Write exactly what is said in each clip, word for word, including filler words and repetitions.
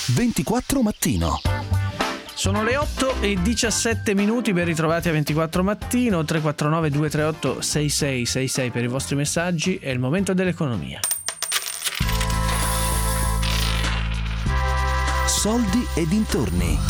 ventiquattro Mattino. Sono le otto e diciassette minuti, ben ritrovati a ventiquattro Mattino, tre quattro nove due tre otto sei sei sei sei per i vostri messaggi. È il momento dell'economia. Soldi e dintorni.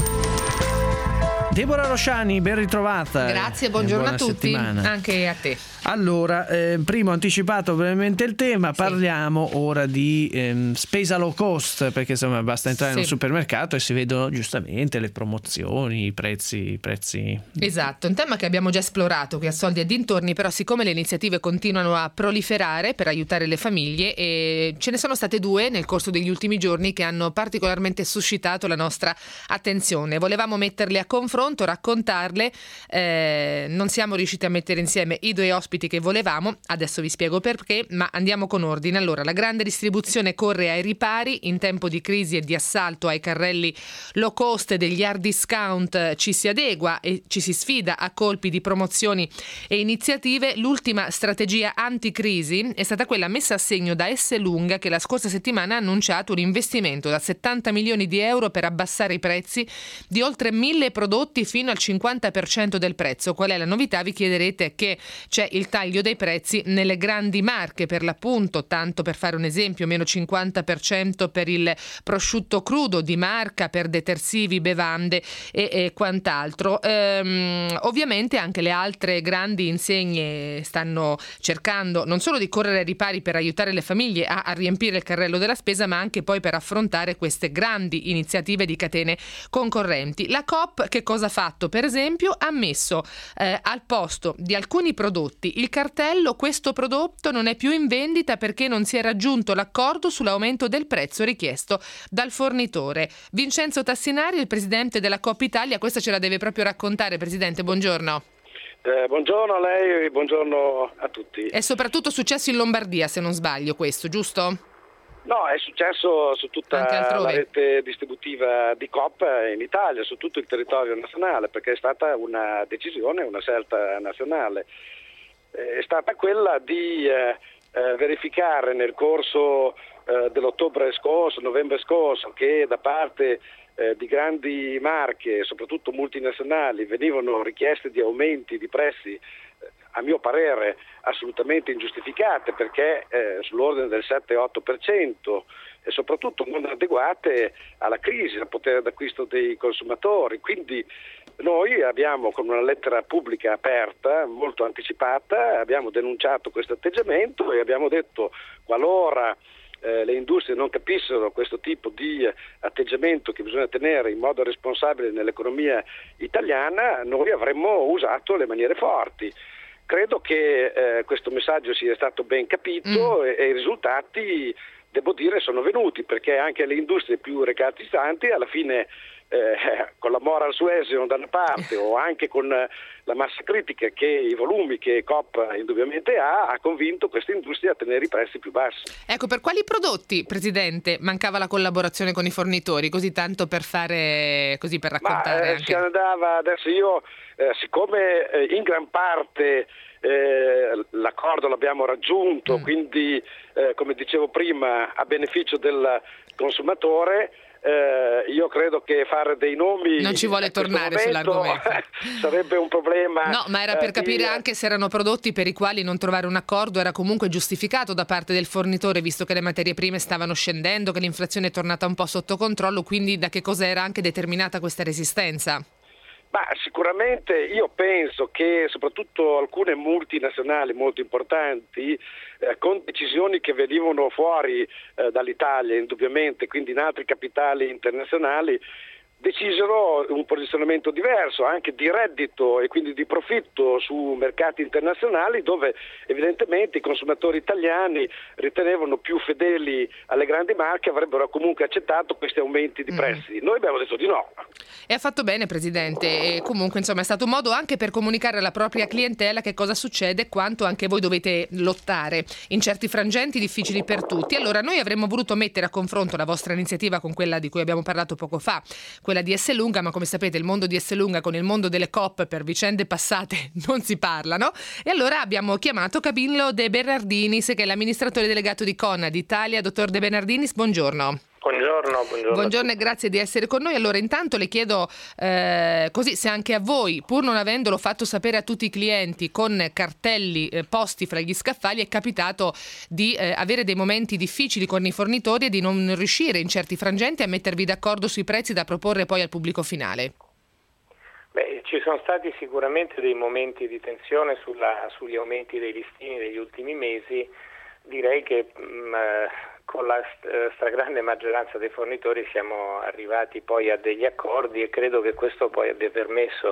Deborah Rosciani, ben ritrovata. Grazie, buongiorno Buona a tutti, settimana. Anche a te. Allora, eh, prima ho anticipato brevemente il tema, Sì. parliamo ora di ehm, spesa low cost, perché insomma basta entrare Sì. in un supermercato e si vedono giustamente le promozioni, i prezzi, i prezzi. Esatto, un tema che abbiamo già esplorato qui a Soldi e dintorni, però siccome le iniziative continuano a proliferare per aiutare le famiglie, e ce ne sono state due nel corso degli ultimi giorni che hanno particolarmente suscitato la nostra attenzione. Volevamo metterle a confronto, raccontarle, eh, non siamo riusciti a mettere insieme i due ospiti che volevamo, adesso vi spiego perché, ma andiamo con ordine. Allora, la grande distribuzione corre ai ripari, in tempo di crisi e di assalto ai carrelli low cost degli hard discount ci si adegua e ci si sfida a colpi di promozioni e iniziative. L'ultima strategia anticrisi è stata quella messa a segno da Esselunga, che la scorsa settimana ha annunciato un investimento da settanta milioni di euro per abbassare i prezzi di oltre mille prodotti fino al cinquanta per cento del prezzo. Qual è la novità? Vi chiederete che c'è il taglio dei prezzi nelle grandi marche, per l'appunto, tanto per fare un esempio, meno cinquanta per cento per il prosciutto crudo di marca, per detersivi, bevande e, e quant'altro. Ehm, ovviamente anche le altre grandi insegne stanno cercando non solo di correre ai ripari per aiutare le famiglie a, a riempire il carrello della spesa, ma anche poi per affrontare queste grandi iniziative di catene concorrenti. La Coop che cosa ha fatto? Per esempio ha messo eh, al posto di alcuni prodotti il cartello: questo prodotto non è più in vendita perché non si è raggiunto l'accordo sull'aumento del prezzo richiesto dal fornitore. Vincenzo Tassinari, il presidente della Coop Italia, questa ce la deve proprio raccontare. Presidente, buongiorno. Eh, buongiorno a lei e buongiorno a tutti. È soprattutto successo in Lombardia, se non sbaglio, questo, giusto? No, è successo su tutta la rete distributiva di Coop in Italia, su tutto il territorio nazionale, perché è stata una decisione, una scelta nazionale. È stata quella di eh, eh, verificare nel corso eh, dell'ottobre scorso, novembre scorso, che da parte eh, di grandi marche, soprattutto multinazionali, venivano richieste di aumenti di prezzi, eh, a mio parere assolutamente ingiustificate, perché eh, sull'ordine del sette otto per cento, e soprattutto non adeguate alla crisi, al potere d'acquisto dei consumatori. Quindi noi abbiamo, con una lettera pubblica aperta, molto anticipata, abbiamo denunciato questo atteggiamento e abbiamo detto: qualora eh, le industrie non capissero questo tipo di eh, atteggiamento che bisogna tenere in modo responsabile nell'economia italiana, noi avremmo usato le maniere forti. Credo che eh, questo messaggio sia stato ben capito mm. e, e i risultati, devo dire, sono venuti, perché anche le industrie più recalcitranti alla fine, eh, con la moral suasion da una parte o anche con la massa critica che i volumi che Coop indubbiamente ha, ha convinto queste industrie a tenere i prezzi più bassi. Ecco, per quali prodotti, Presidente, mancava la collaborazione con i fornitori? Così tanto per fare, così per raccontare. Ma, eh, anche. Si andava, adesso io, eh, siccome eh, in gran parte Eh, l'accordo l'abbiamo raggiunto, mm. quindi eh, come dicevo prima, a beneficio del consumatore, eh, io credo che fare dei nomi non ci vuole tornare sull'argomento sarebbe un problema. No, ma era per eh, capire di... anche se erano prodotti per i quali non trovare un accordo era comunque giustificato da parte del fornitore, visto che le materie prime stavano scendendo, che l'inflazione è tornata un po' sotto controllo, quindi da che cosa era anche determinata questa resistenza? Ma sicuramente io penso che soprattutto alcune multinazionali molto importanti, eh, con decisioni che venivano fuori eh, dall'Italia indubbiamente, quindi in altri capitali internazionali, decisero un posizionamento diverso anche di reddito e quindi di profitto su mercati internazionali, dove evidentemente i consumatori italiani ritenevano più fedeli alle grandi marche, avrebbero comunque accettato questi aumenti di prezzi. Mm. Noi abbiamo detto di no. E ha fatto bene, Presidente, e comunque insomma è stato un modo anche per comunicare alla propria clientela che cosa succede e quanto anche voi dovete lottare in certi frangenti difficili per tutti. Allora noi avremmo voluto mettere a confronto la vostra iniziativa con quella di cui abbiamo parlato poco fa, quella di Esselunga, ma come sapete il mondo di Esselunga con il mondo delle Coop per vicende passate non si parlano, e allora abbiamo chiamato Camillo De Bernardinis, che è l'amministratore delegato di Conad Italia. Dottor De Bernardinis, buongiorno. Buongiorno, buongiorno. Buongiorno e grazie di essere con noi. Allora, intanto le chiedo eh, così se anche a voi, pur non avendolo fatto sapere a tutti i clienti con cartelli eh, posti fra gli scaffali, è capitato di eh, avere dei momenti difficili con i fornitori e di non riuscire in certi frangenti a mettervi d'accordo sui prezzi da proporre poi al pubblico finale. Beh, ci sono stati sicuramente dei momenti di tensione sulla, sugli aumenti dei listini degli ultimi mesi. Direi che mh, con la stragrande maggioranza dei fornitori siamo arrivati poi a degli accordi e credo che questo poi abbia permesso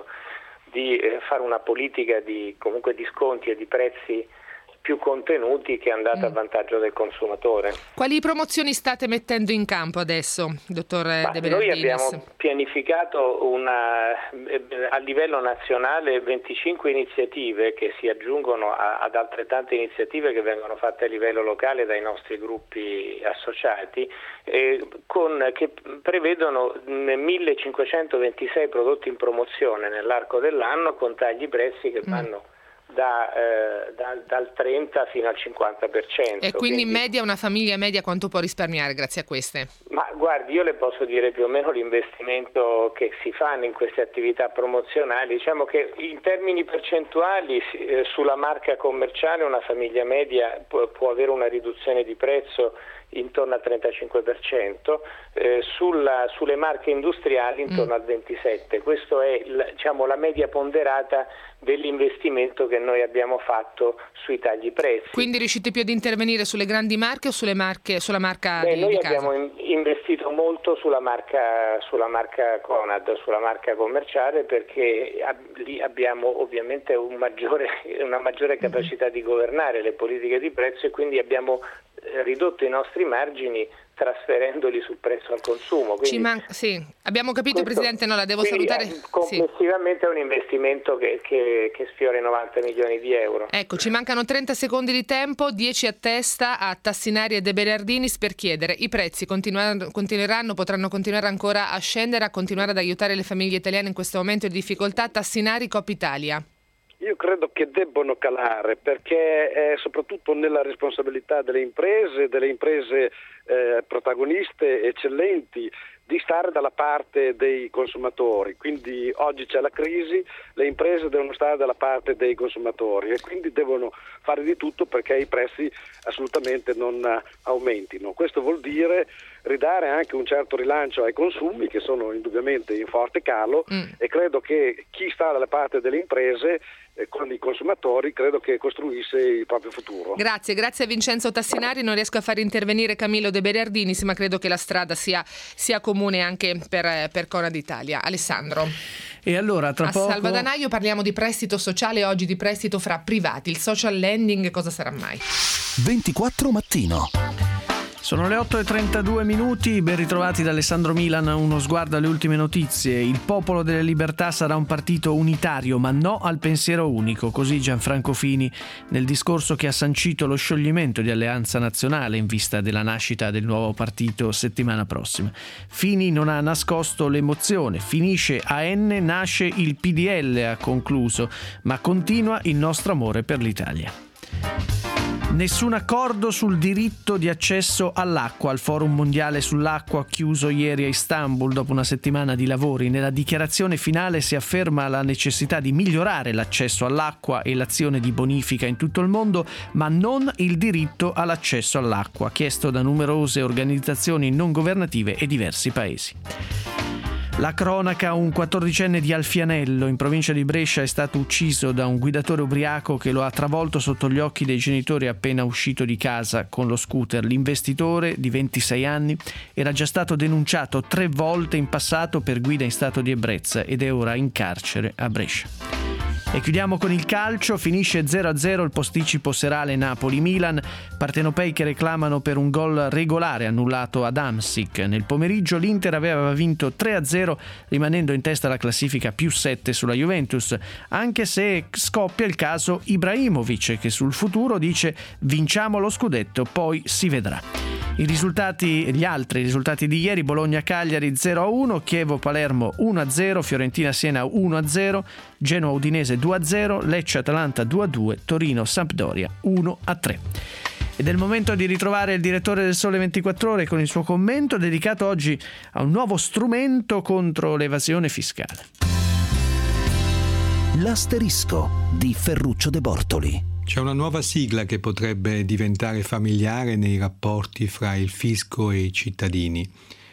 di eh, fare una politica di comunque di sconti e di prezzi più contenuti che è andata mm. a vantaggio del consumatore. Quali promozioni state mettendo in campo adesso, dottor De Bernardinis? Noi abbiamo pianificato una, a livello nazionale venticinque iniziative che si aggiungono a, ad altrettante iniziative che vengono fatte a livello locale dai nostri gruppi associati, eh, con, che prevedono millecinquecentoventisei prodotti in promozione nell'arco dell'anno con tagli prezzi che vanno mm. Da, eh, da, dal trenta fino al cinquanta per cento. E quindi, quindi in media una famiglia media quanto può risparmiare grazie a queste? Ma guardi, io le posso dire più o meno l'investimento che si fanno in queste attività promozionali. Diciamo che in termini percentuali eh, sulla marca commerciale una famiglia media può, può avere una riduzione di prezzo intorno al trentacinque per cento, eh, sulla, sulle marche industriali intorno mm. al ventisette per cento. Questa è il, diciamo, la media ponderata dell'investimento che noi abbiamo fatto sui tagli prezzi. Quindi riuscite più ad intervenire sulle grandi marche o sulle marche, sulla marca Beh, di, noi di abbiamo casa? in, investito molto sulla marca, sulla marca Conad, sulla marca commerciale, perché ab, lì abbiamo ovviamente un maggiore, una maggiore capacità mm. di governare le politiche di prezzo e quindi abbiamo ridotto i nostri margini trasferendoli sul prezzo al consumo. Quindi Ci man- sì, abbiamo capito, questo, Presidente, no, la devo salutare. Complessivamente sì. è un investimento che, che, che sfiora i novanta milioni di euro. Ecco, ci mancano trenta secondi di tempo, dieci a testa a Tassinari e De Bernardinis per chiedere i prezzi continueranno, continueranno, potranno continuare ancora a scendere, a continuare ad aiutare le famiglie italiane in questo momento di difficoltà. Tassinari, Coop Italia. Io credo che debbono calare, perché è soprattutto nella responsabilità delle imprese, delle imprese eh, protagoniste eccellenti, di stare dalla parte dei consumatori. Quindi oggi c'è la crisi, le imprese devono stare dalla parte dei consumatori e quindi devono fare di tutto perché i prezzi assolutamente non aumentino. Questo vuol dire ridare anche un certo rilancio ai consumi che sono indubbiamente in forte calo mm. e credo che chi sta dalla parte delle imprese eh, con i consumatori credo che costruisse il proprio futuro. Grazie, grazie a Vincenzo Tassinari. Non riesco a far intervenire Camillo De Bernardinis, ma credo che la strada sia, sia comune anche per, per Conad Italia. Alessandro. E allora tra a poco... Salvadanaio parliamo di prestito sociale, oggi di prestito fra privati, il social lending, cosa sarà mai? ventiquattro mattino. Sono le otto e trentadue minuti, ben ritrovati da Alessandro Milan, uno sguardo alle ultime notizie. Il Popolo delle Libertà sarà un partito unitario, ma no al pensiero unico, così Gianfranco Fini nel discorso che ha sancito lo scioglimento di Alleanza Nazionale in vista della nascita del nuovo partito settimana prossima. Fini non ha nascosto l'emozione, finisce A N, nasce il P D L, ha concluso, ma continua il nostro amore per l'Italia. Nessun accordo sul diritto di accesso all'acqua. Il Forum Mondiale sull'Acqua chiuso ieri a Istanbul dopo una settimana di lavori. Nella dichiarazione finale si afferma la necessità di migliorare l'accesso all'acqua e l'azione di bonifica in tutto il mondo, ma non il diritto all'accesso all'acqua, chiesto da numerose organizzazioni non governative e diversi paesi. La cronaca: un quattordicenne di Alfianello, in provincia di Brescia, è stato ucciso da un guidatore ubriaco che lo ha travolto sotto gli occhi dei genitori appena uscito di casa con lo scooter. L'investitore, di ventisei anni, era già stato denunciato tre volte in passato per guida in stato di ebbrezza ed è ora in carcere a Brescia. E chiudiamo con il calcio, finisce zero a zero il posticipo serale Napoli-Milan, partenopei che reclamano per un gol regolare annullato ad Amsic. Nel pomeriggio l'Inter aveva vinto tre a zero rimanendo in testa alla classifica più sette sulla Juventus, anche se scoppia il caso Ibrahimovic che sul futuro dice vinciamo lo scudetto, poi si vedrà. I risultati, gli altri risultati di ieri: Bologna-Cagliari zero a uno, Chievo-Palermo uno a zero, Fiorentina-Siena uno a zero, Genoa-Udinese due a zero, Lecce-Atalanta due a due, Torino-Sampdoria uno a tre. Ed è il momento di ritrovare il direttore del Sole ventiquattro Ore con il suo commento dedicato oggi a un nuovo strumento contro l'evasione fiscale. L'asterisco di Ferruccio De Bortoli. C'è una nuova sigla che potrebbe diventare familiare nei rapporti fra il fisco e i cittadini.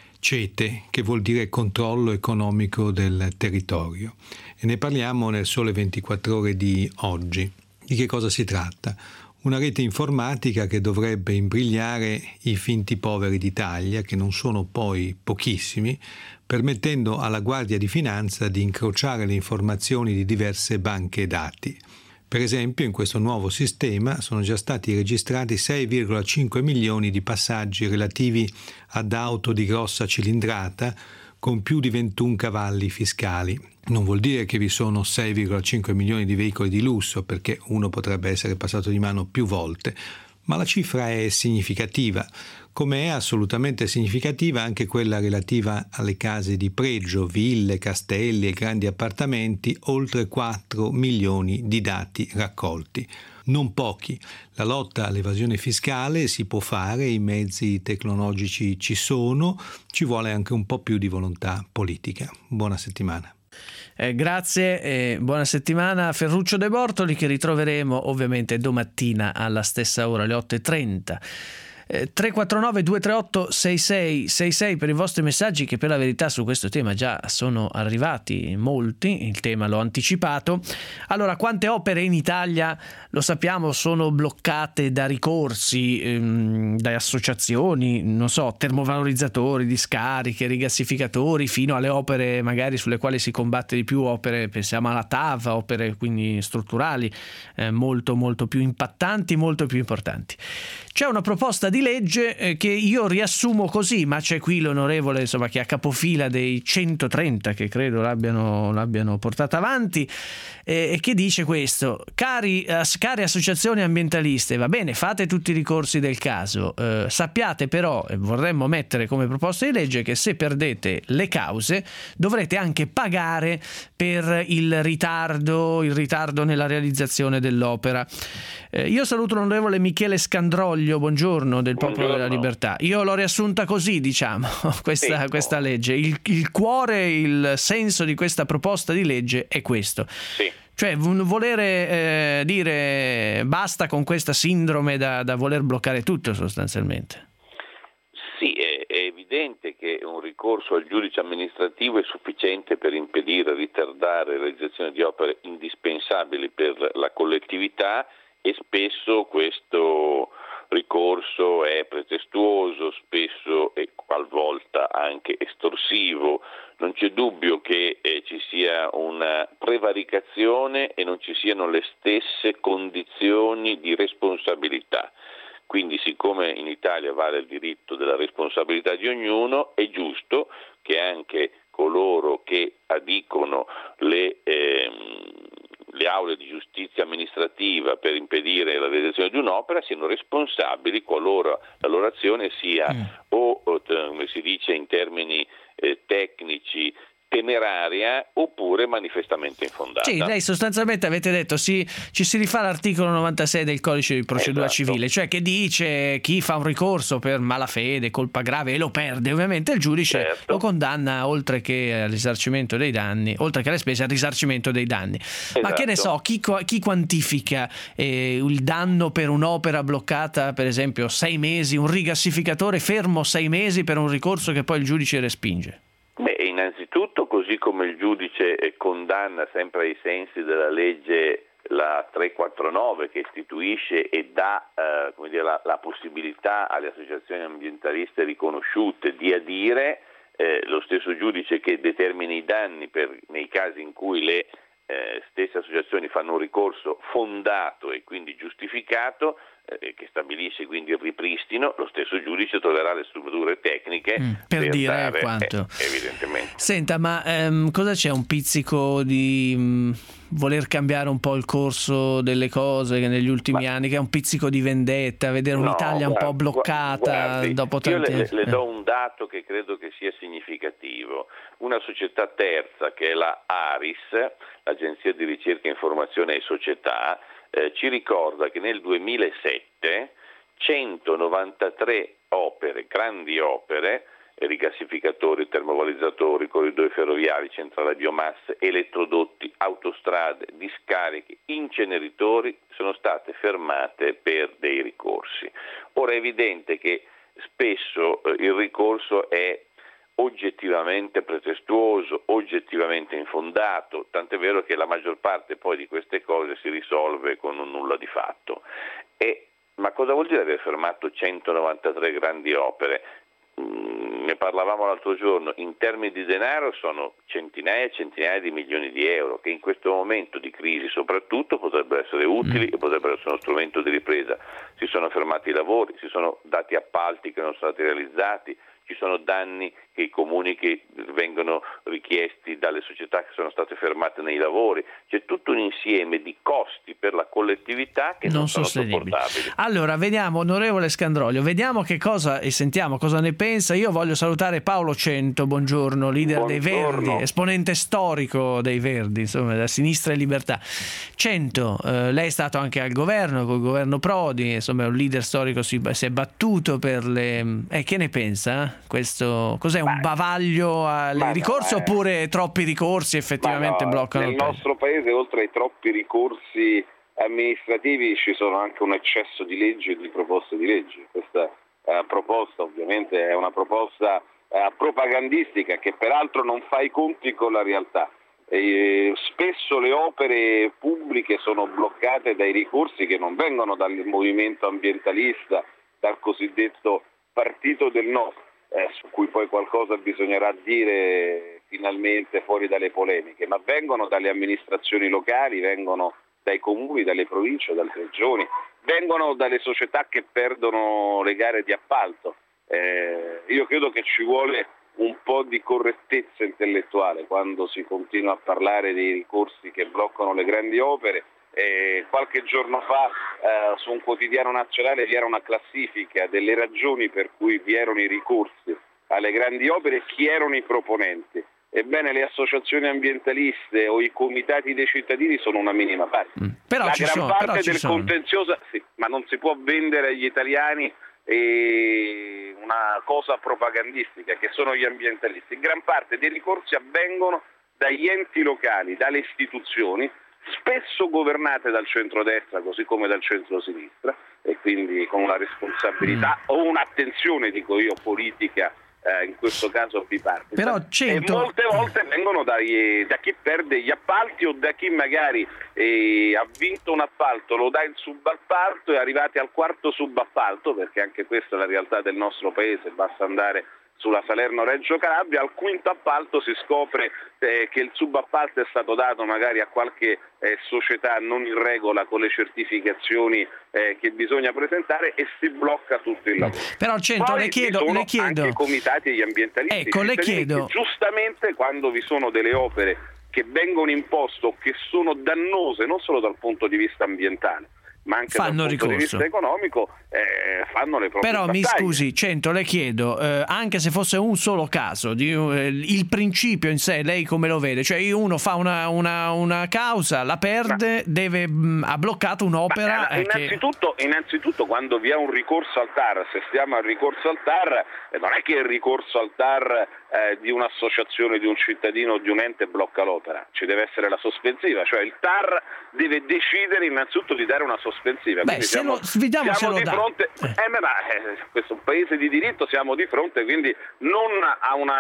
CETE, che vuol dire controllo economico del territorio. E ne parliamo nel Sole ventiquattro Ore di oggi. Di che cosa si tratta? Una rete informatica che dovrebbe imbrigliare i finti poveri d'Italia, che non sono poi pochissimi, permettendo alla Guardia di Finanza di incrociare le informazioni di diverse banche dati. Per esempio, in questo nuovo sistema sono già stati registrati sei virgola cinque milioni di passaggi relativi ad auto di grossa cilindrata con più di ventuno cavalli fiscali. Non vuol dire che vi sono sei virgola cinque milioni di veicoli di lusso, perché uno potrebbe essere passato di mano più volte, ma la cifra è significativa, come è assolutamente significativa anche quella relativa alle case di pregio, ville, castelli e grandi appartamenti, oltre quattro milioni di dati raccolti. Non pochi. La lotta all'evasione fiscale si può fare, i mezzi tecnologici ci sono, ci vuole anche un po' più di volontà politica. Buona settimana. Eh, grazie e buona settimana a Ferruccio De Bortoli, che ritroveremo ovviamente domattina alla stessa ora, alle otto e trenta. Eh, tre quattro nove due tre otto sei sei sei sei per i vostri messaggi, che per la verità su questo tema già sono arrivati molti, il tema l'ho anticipato. Allora, quante opere in Italia, lo sappiamo, sono bloccate da ricorsi, ehm, da associazioni, non so, termovalorizzatori, discariche, rigassificatori, fino alle opere magari sulle quali si combatte di più, opere, pensiamo alla T A V, opere quindi strutturali, eh, molto molto più impattanti, molto più importanti. C'è una proposta di legge eh, che io riassumo così, ma c'è qui l'onorevole, insomma, che è a capofila dei centotrenta che credo l'abbiano, l'abbiano portata avanti, eh, e che dice questo: cari, eh, care associazioni ambientaliste, va bene, fate tutti i ricorsi del caso, eh, sappiate però, e vorremmo mettere come proposta di legge, che se perdete le cause dovrete anche pagare per il ritardo, il ritardo nella realizzazione dell'opera. Eh, io saluto l'onorevole Michele Scandroglio, buongiorno, del Popolo buongiorno. della Libertà. Io l'ho riassunta così, diciamo, questa, sì, questa legge. Il, il cuore, il senso di questa proposta di legge è questo. Sì. Cioè volere eh, dire basta con questa sindrome da, da voler bloccare tutto sostanzialmente. Sì, è, è evidente che un ricorso al giudice amministrativo è sufficiente per impedire, ritardare la realizzazione di opere indispensabili per la collettività, e spesso questo ricorso è pretestuoso, spesso e qualvolta anche estorsivo. Non c'è dubbio che eh, ci sia una prevaricazione e non ci siano le stesse condizioni di responsabilità. Quindi, siccome in Italia vale il diritto della responsabilità di ognuno, è giusto che anche coloro che addicono le ehm, le aule di giustizia amministrativa per impedire la realizzazione di un'opera siano responsabili qualora la loro azione sia mm. o, o, come si dice in termini eh, tecnici, temeraria oppure manifestamente infondata. Sì, lei sostanzialmente avete detto sì, ci si rifà all'articolo novantasei del codice di procedura esatto. civile, cioè che dice chi fa un ricorso per malafede, colpa grave e lo perde, ovviamente il giudice certo. lo condanna oltre che al risarcimento dei danni, oltre che alle spese al risarcimento dei danni. Esatto. Ma che ne so, chi, chi quantifica eh, il danno per un'opera bloccata, per esempio sei mesi, un rigassificatore fermo sei mesi per un ricorso che poi il giudice respinge? Beh, innanzitutto, così come il giudice condanna sempre ai sensi della legge la trecentoquarantanove che istituisce e dà eh, come dire, la, la possibilità alle associazioni ambientaliste riconosciute di adire, eh, lo stesso giudice che determina i danni per, nei casi in cui le eh, stesse associazioni fanno un ricorso fondato e quindi giustificato, eh, che stabilisce quindi il ripristino, lo stesso giudice troverà le strutture tecniche mm, per, per dire dare, quanto. Eh, evidentemente. Senta, ma ehm, cosa c'è? Un pizzico di mh, voler cambiare un po' il corso delle cose che negli ultimi ma, anni, che è un pizzico di vendetta, vedere no, un'Italia guarda, un po' bloccata guardi, dopo tanti anni. Io le, le do un dato che credo che sia significativo. Una società terza, che è la ARIS, l'Agenzia di Ricerca, Informazione e Società, eh, ci ricorda che nel duemilasette centonovantatré opere, grandi opere, rigassificatori, termovalorizzatori, corridoi ferroviari, centrali biomasse, elettrodotti, autostrade, discariche, inceneritori, sono state fermate per dei ricorsi. Ora è evidente che spesso eh, il ricorso è oggettivamente pretestuoso, oggettivamente infondato, tant'è vero che la maggior parte poi di queste cose si risolve con un nulla di fatto. E, ma cosa vuol dire aver fermato centonovantatré grandi opere? Mm, ne parlavamo l'altro giorno, in termini di denaro sono centinaia e centinaia di milioni di euro che in questo momento di crisi soprattutto potrebbero essere utili mm. e potrebbero essere uno strumento di ripresa. Si sono fermati i lavori, si sono dati appalti che non sono stati realizzati, ci sono danni che i comuni che vengono richiesti dalle società che sono state fermate nei lavori, c'è tutto un insieme di costi per la collettività che non, non sono sopportabili. Allora vediamo, onorevole Scandroglio, vediamo che cosa e sentiamo cosa ne pensa. Io voglio salutare Paolo Cento, buongiorno, leader buongiorno. dei Verdi, esponente storico dei Verdi, insomma, da Sinistra e Libertà. Cento, eh, lei è stato anche al governo, col governo Prodi, insomma è un leader storico, si, si è battuto per le... Eh, che ne pensa? Questo cos'è, un bavaglio al ricorso no, eh. oppure troppi ricorsi effettivamente no, bloccano? Nel nostro paese oltre ai troppi ricorsi amministrativi ci sono anche un eccesso di leggi e di proposte di legge. Questa eh, proposta ovviamente è una proposta eh, propagandistica che peraltro non fa i conti con la realtà. E spesso le opere pubbliche sono bloccate dai ricorsi che non vengono dal movimento ambientalista, dal cosiddetto partito del no. Eh, su cui poi qualcosa bisognerà dire finalmente fuori dalle polemiche, ma vengono dalle amministrazioni locali, vengono dai comuni, dalle province, dalle regioni, vengono dalle società che perdono le gare di appalto. Eh, io credo che ci vuole un po' di correttezza intellettuale quando si continua a parlare dei ricorsi che bloccano le grandi opere. Eh, qualche giorno fa eh, su un quotidiano nazionale vi era una classifica delle ragioni per cui vi erano i ricorsi alle grandi opere e chi erano i proponenti. Ebbene, le associazioni ambientaliste o i comitati dei cittadini sono una minima parte. Mm. Però La ci gran sono, parte però ci del sono. contenzioso, sì, ma non si può vendere agli italiani eh, una cosa propagandistica che sono gli ambientalisti. Gran parte dei ricorsi avvengono dagli enti locali, dalle istituzioni, spesso governate dal centrodestra così come dal centrosinistra e quindi con una responsabilità mm. o un'attenzione, dico io, politica eh, in questo caso bipartisan. Però cento... E molte volte vengono dai, da chi perde gli appalti o da chi magari eh, ha vinto un appalto, lo dà in subappalto e arrivati al quarto subappalto, perché anche questa è la realtà del nostro paese, basta andare sulla Salerno-Reggio Calabria, al quinto appalto si scopre eh, che il subappalto è stato dato magari a qualche eh, società non in regola con le certificazioni eh, che bisogna presentare e si blocca tutto il lavoro. Però Cento, Poi le chiedo, sono le chiedo anche i comitati e gli ambientalisti. Ecco, le chiedo. Giustamente quando vi sono delle opere che vengono imposte o che sono dannose non solo dal punto di vista ambientale, ma anche fanno dal punto ricorso. di vista economico eh, fanno le proprie Però battaglie. Mi scusi Cento, le chiedo eh, anche se fosse un solo caso di, eh, il principio in sé lei come lo vede? Cioè uno fa una, una, una causa, la perde, ma, deve mh, ha bloccato un'opera ma, eh, innanzitutto, che... innanzitutto quando vi è un ricorso al T A R, se stiamo al ricorso al T A R eh, non è che il ricorso al T A R eh, di un'associazione, di un cittadino o di un ente blocca l'opera, ci deve essere la sospensiva, cioè il T A R deve decidere innanzitutto di dare una sospensiva. Beh, se siamo, lo, vediamo siamo se di lo fronte, dà. eh, ma, eh, questo è un paese di diritto, siamo di fronte quindi non a un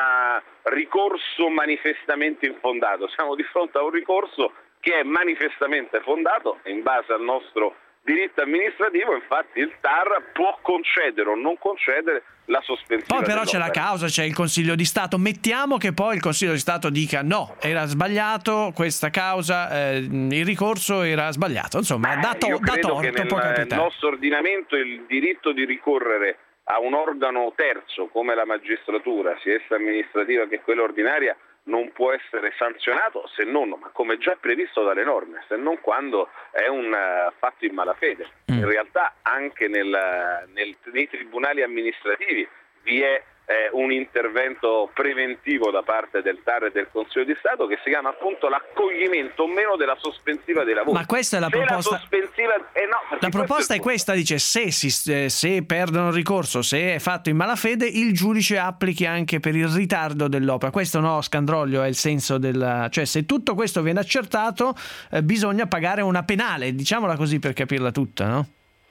ricorso manifestamente infondato, siamo di fronte a un ricorso che è manifestamente fondato in base al nostro diritto amministrativo, infatti il T A R può concedere o non concedere la sospensiva. Poi però c'è la dell'opera. causa, c'è il Consiglio di Stato, mettiamo che poi il Consiglio di Stato dica no, era sbagliato questa causa, eh, il ricorso era sbagliato, insomma, Beh, da, to- io da credo torto che può nel capitare. nostro ordinamento il diritto di ricorrere a un organo terzo come la magistratura, sia essa amministrativa che quella ordinaria, non può essere sanzionato se non, ma come già previsto dalle norme, se non quando è un uh, fatto in malafede. Mm. In realtà anche nel, nel, nei tribunali amministrativi vi è eh, un intervento preventivo da parte del T A R e del Consiglio di Stato, che si chiama appunto l'accoglimento o meno della sospensiva dei lavori. Ma questa è la se proposta. La, sospensiva... eh no, la proposta è, è questa, dice se, si, se perdono il ricorso, se è fatto in malafede, il giudice applichi anche per il ritardo dell'opera. Questo, no, Scandroglio, è il senso del... cioè se tutto questo viene accertato eh, bisogna pagare una penale, diciamola così per capirla tutta, no?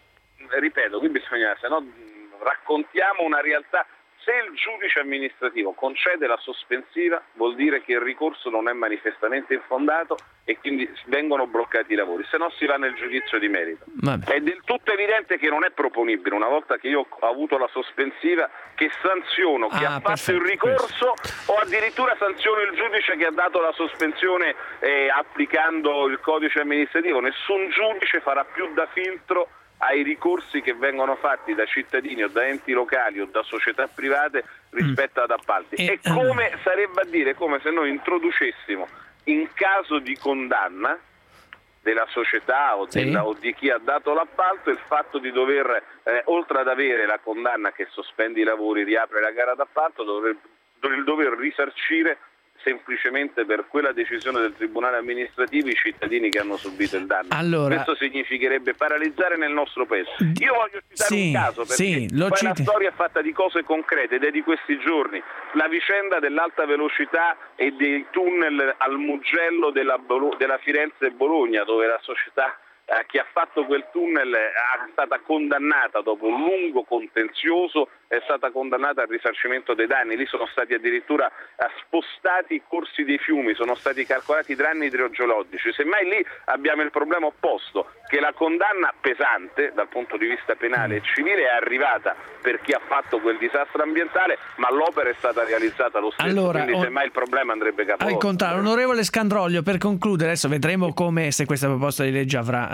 Ripeto, qui bisogna, se no raccontiamo una realtà. Se il giudice amministrativo concede la sospensiva, vuol dire che il ricorso non è manifestamente infondato e quindi vengono bloccati i lavori, se no si va nel giudizio di merito. Vabbè. È del tutto evidente che non è proponibile, una volta che io ho avuto la sospensiva, che sanziono chi ah, ha fatto perfetto, il ricorso questo. O addirittura sanziono il giudice che ha dato la sospensione eh, applicando il codice amministrativo. Nessun giudice farà più da filtro ai ricorsi che vengono fatti da cittadini o da enti locali o da società private rispetto mm. ad appalti. E, e come sarebbe a dire come se noi introducessimo in caso di condanna della società o, sì. della, o di chi ha dato l'appalto il fatto di dover, eh, oltre ad avere la condanna che sospende i lavori, riapre la gara d'appalto, dover, dover, dover risarcire semplicemente per quella decisione del tribunale amministrativo i cittadini che hanno subito il danno. Allora, questo significherebbe paralizzare nel nostro paese. Io voglio citare sì, un caso perché sì, lo poi citi. La storia è fatta di cose concrete ed è di questi giorni la vicenda dell'alta velocità e dei tunnel al Mugello della, della Firenze-Bologna, dove la società eh, che ha fatto quel tunnel è stata condannata dopo un lungo contenzioso, è stata condannata al risarcimento dei danni. Lì sono stati addirittura eh, spostati i corsi dei fiumi, sono stati calcolati i danni idrogeologici. Semmai lì abbiamo il problema opposto, che la condanna pesante dal punto di vista penale e civile è arrivata per chi ha fatto quel disastro ambientale, ma l'opera è stata realizzata lo stesso, allora, quindi semmai il problema andrebbe capovolto. Al contrario, onorevole Scandroglio, per concludere, adesso vedremo come, se questa proposta di legge avrà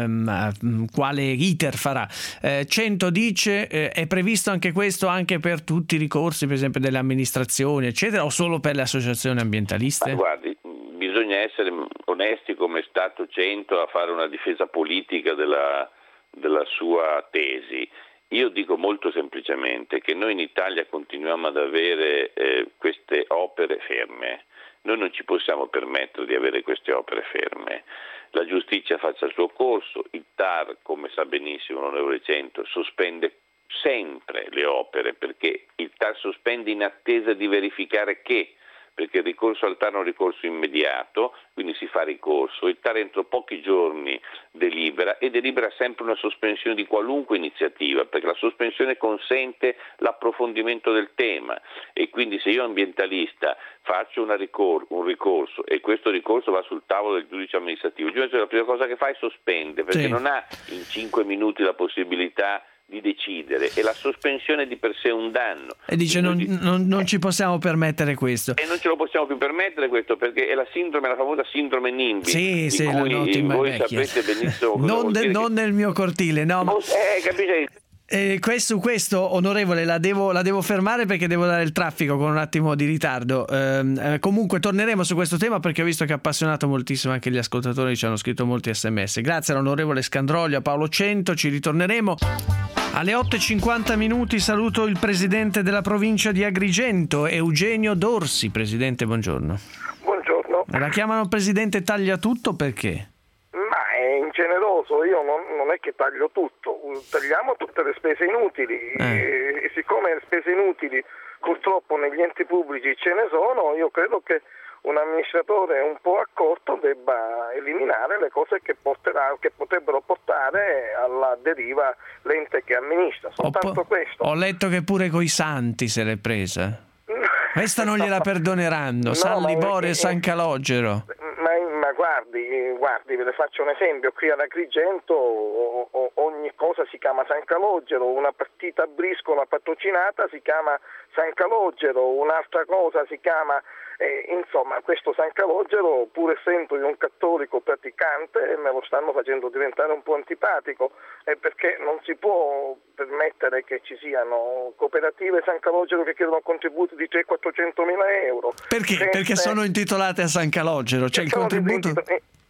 ehm, quale iter farà. Eh, cento dice eh, è previsto anche questo anche per tutti i ricorsi, per esempio delle amministrazioni eccetera, o solo per le associazioni ambientaliste? Ma guardi, bisogna essere onesti come è stato Cento a fare una difesa politica della, della sua tesi. Io dico molto semplicemente che noi in Italia continuiamo ad avere eh, queste opere ferme. Noi non ci possiamo permettere di avere queste opere ferme. La giustizia faccia il suo corso, il T A R, come sa benissimo l'onorevole Cento, sospende sempre le opere, perché il T A R sospende in attesa di verificare che, perché il ricorso al T A R è un ricorso immediato, quindi si fa ricorso, il T A R entro pochi giorni delibera e delibera sempre una sospensione di qualunque iniziativa, perché la sospensione consente l'approfondimento del tema e quindi se io ambientalista faccio una ricor- un ricorso e questo ricorso va sul tavolo del giudice amministrativo, il giudice la prima cosa che fa è sospende, perché sì. non ha in cinque minuti la possibilità di decidere e la sospensione di per sé è un danno e dice non, non, non ci possiamo permettere questo e non ce lo possiamo più permettere questo perché è la sindrome, la famosa sindrome NIMBY sì, di sì, cui la noti, voi vecchia. sapete benissimo cosa non, de, non che... nel mio cortile no ma... eh, capite? Eh, questo, questo onorevole la devo, la devo fermare perché devo dare il traffico con un attimo di ritardo. Eh, comunque torneremo su questo tema perché ho visto che ha appassionato moltissimo anche gli ascoltatori, ci hanno scritto molti sms. Grazie all'onorevole Scandroglio, a Paolo Cento, ci ritorneremo alle otto e cinquanta minuti. Saluto il presidente della provincia di Agrigento, Eugenio Dorsi. Presidente, buongiorno. Buongiorno. La chiamano presidente Tagliatutto perché? Ma è ingeneroso, io non, non è che taglio tutto, tagliamo tutte le spese inutili eh. e, e siccome le spese inutili purtroppo negli enti pubblici ce ne sono, io credo che un amministratore un po' accorto debba eliminare le cose che, porterà, che potrebbero portare alla deriva l'ente che amministra, soltanto ho, questo. Ho letto che pure coi santi se l'è presa. Questa non gliela perdoneranno, no, San Liborio e San Calogero. Ma, ma guardi, guardi, ve ne faccio un esempio, qui ad Agrigento o, o, ogni cosa si chiama San Calogero, una partita a briscola patrocinata si chiama San Calogero, un'altra cosa si chiama, eh, insomma questo San Calogero pur essendo io un cattolico praticante me lo stanno facendo diventare un po' antipatico, eh, perché non si può permettere che ci siano cooperative San Calogero che chiedono contributi di trecento quattrocento mila euro. Perché? Senza... Perché sono intitolate a San Calogero, cioè il contributo... Intitol...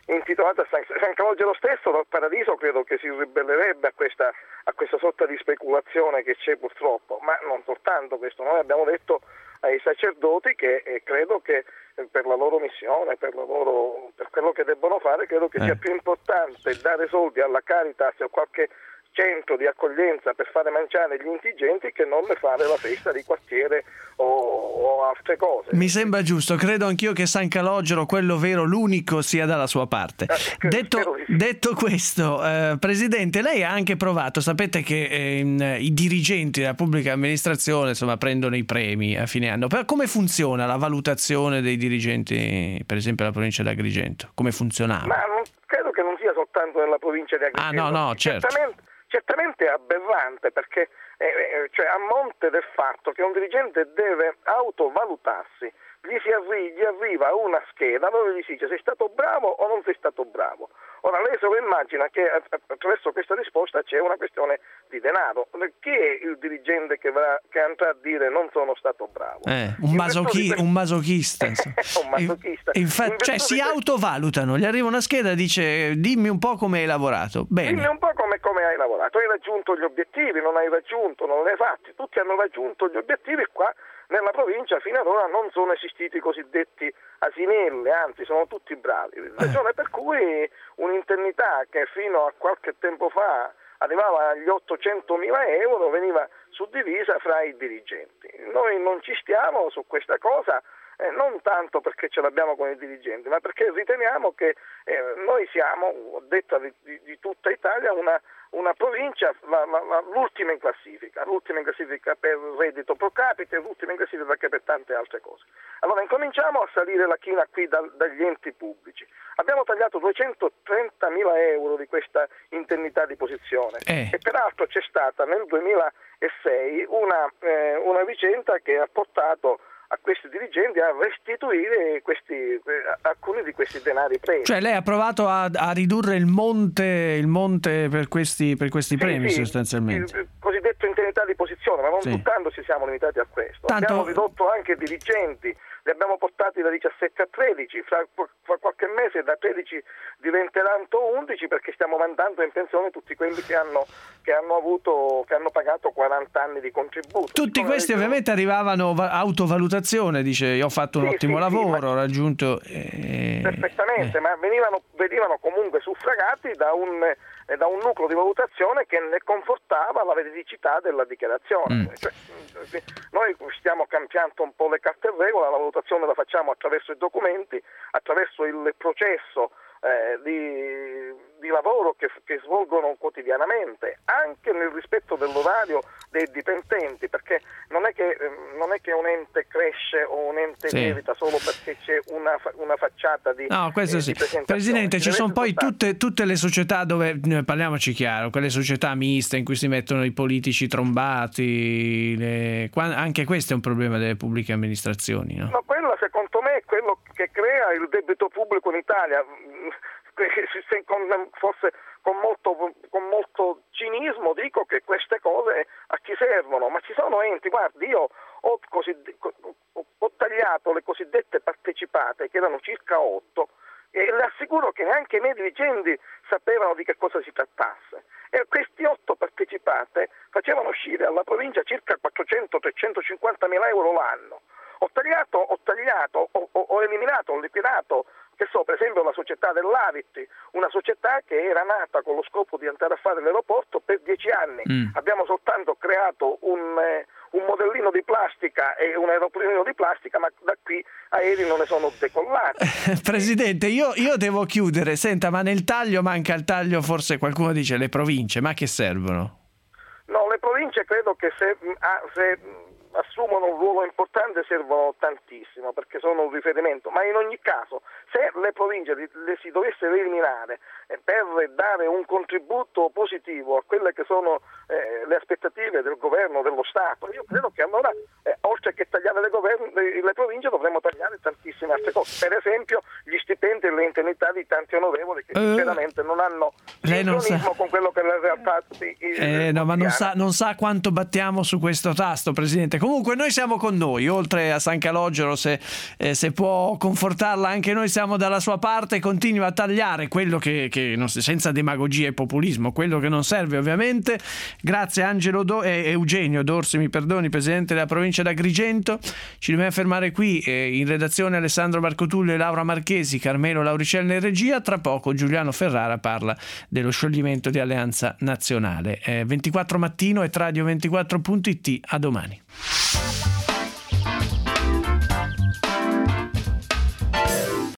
intitolata San, San Calogero stesso dal Paradiso credo che si ribellerebbe a questa, a questa sorta di speculazione che c'è purtroppo, ma non soltanto questo, noi abbiamo detto ai sacerdoti che eh, credo che eh, per la loro missione, per, la loro, per quello che debbono fare, credo che eh. sia più importante dare soldi alla Caritas o qualche centro di accoglienza per fare mangiare gli indigenti che non fare la festa di quartiere o, o altre cose. Mi sembra giusto, credo anch'io che San Calogero, quello vero, l'unico, sia dalla sua parte. Eh, detto, detto questo, eh, Presidente, lei ha anche provato, sapete che eh, i dirigenti della pubblica amministrazione insomma prendono i premi a fine anno, però come funziona la valutazione dei dirigenti, per esempio la provincia di Agrigento? Come funzionava? Ma non, credo che non sia soltanto nella provincia di Agrigento. Ah no, no, certo. Certamente, certamente è aberrante perché eh, cioè a monte del fatto che un dirigente deve autovalutarsi, gli, si arri- gli arriva una scheda dove gli si dice sei stato bravo o non sei stato bravo. Ora lei se lo immagina che attraverso questa risposta c'è una questione di denaro. Chi è il dirigente che, va, che andrà a dire non sono stato bravo? Eh, un, masochi- questo... un masochista. un masochista. In, infa- cioè si questo... autovalutano, gli arriva una scheda e dice dimmi un po' come hai lavorato. Bene. Dimmi un po' come, come hai lavorato. Hai raggiunto gli obiettivi, non hai raggiunto, non li hai fatti. Tutti hanno raggiunto gli obiettivi qua. Nella provincia fino ad ora non sono esistiti i cosiddetti asinelli, anzi sono tutti bravi, ragione per cui un'indennità che fino a qualche tempo fa arrivava agli ottocentomila euro veniva suddivisa fra i dirigenti. Noi non ci stiamo su questa cosa, eh, non tanto perché ce l'abbiamo con i dirigenti, ma perché riteniamo che eh, noi siamo, ho detto di, di, di tutta Italia, una una provincia, la, la, la, l'ultima in classifica, l'ultima in classifica per reddito pro capite, l'ultima in classifica anche per tante altre cose. Allora incominciamo a salire la china qui dal, dagli enti pubblici. Abbiamo tagliato duecentotrentamila euro di questa indennità di posizione eh. e peraltro c'è stata nel duemilasei una, eh, una vicenda che ha portato a questi dirigenti a restituire questi, eh, alcuni di questi denari presi. Cioè lei ha provato a, a ridurre il monte, il monte per questi, per questi sì, premi sì, sostanzialmente. Il cosiddetto indennità di posizione, ma non sì. soltanto ci siamo limitati a questo. Tanto... Abbiamo ridotto anche i dirigenti, li abbiamo portati da diciassette a tredici, fra, fra qualche mese da tredici diventeranno undici perché stiamo mandando in pensione tutti quelli che hanno, che hanno avuto, che hanno pagato quaranta anni di contributo. Tutti Come questi ovviamente arrivavano va- autovalutazione, dice io ho fatto un sì, ottimo sì, lavoro, sì, ho raggiunto... Eh, perfettamente, eh. ma venivano, venivano comunque suffragati da un, eh, da un nucleo di valutazione che ne confortava la veridicità della dichiarazione. Mm. Cioè, noi stiamo cambiando un po' le carte in regola, la valutazione la facciamo attraverso i documenti, attraverso il processo eh, di, di lavoro che, che svolgono quotidianamente, anche nel rispetto dell'orario dei dipendenti, perché non è che, non è che un ente cresce o un ente sì. lievita solo perché c'è una, una facciata di no, questo eh, sì. di Presidente, ci sono poi tutte, tutte le società dove, parliamoci chiaro, quelle società miste in cui si mettono i politici trombati, le, anche questo è un problema delle pubbliche amministrazioni, no? No, quello secondo me è quello che crea il debito pubblico in Italia, forse con molto, con molto cinismo dico che queste cose a chi servono, ma ci sono enti, guardi, io ho, così, ho tagliato le cosiddette partecipate che erano circa otto e le assicuro che neanche i miei dirigenti sapevano di che cosa si trattasse e questi otto partecipate facevano uscire alla provincia circa quattrocento trecentocinquanta mila euro l'anno. Ho tagliato, ho tagliato, ho, ho eliminato, ho liquidato, che so, per esempio la società dell'Avit, una società che era nata con lo scopo di andare a fare l'aeroporto per dieci anni. Mm. Abbiamo soltanto creato un, eh, un modellino di plastica e un aeroplanino di plastica, ma da qui aerei non ne sono decollati. Presidente, io, io devo chiudere. Senta, ma nel taglio manca il taglio, forse qualcuno dice le province, ma che servono? No, le province credo che se... Ah, se assumono un ruolo importante servono tantissimo perché sono un riferimento, ma in ogni caso se le province le si dovessero eliminare eh, per dare un contributo positivo a quelle che sono eh, le aspettative del governo, dello Stato, io credo che allora eh, oltre che tagliare le, govern- le, le province dovremmo tagliare tantissime altre cose, per esempio gli stipendi e le indennità di tanti onorevoli che sinceramente uh, non hanno sincronismo con quello che la realtà di, eh, no, ma non sa, non sa quanto battiamo su questo tasto, Presidente. Comunque noi siamo con noi, oltre a San Calogero, se, eh, se può confortarla, anche noi siamo dalla sua parte. Continua a tagliare quello che, che non, senza demagogia e populismo, quello che non serve ovviamente. Grazie Angelo Do, eh, Eugenio Dorsi, mi perdoni, presidente della provincia d'Agrigento. Ci dobbiamo fermare qui, eh, in redazione Alessandro Marcotullio e Laura Marchesi, Carmelo Lauricella in regia. Tra poco Giuliano Ferrara parla dello scioglimento di Alleanza Nazionale. eh, ventiquattro Mattino e Radio ventiquattro punto it. A domani.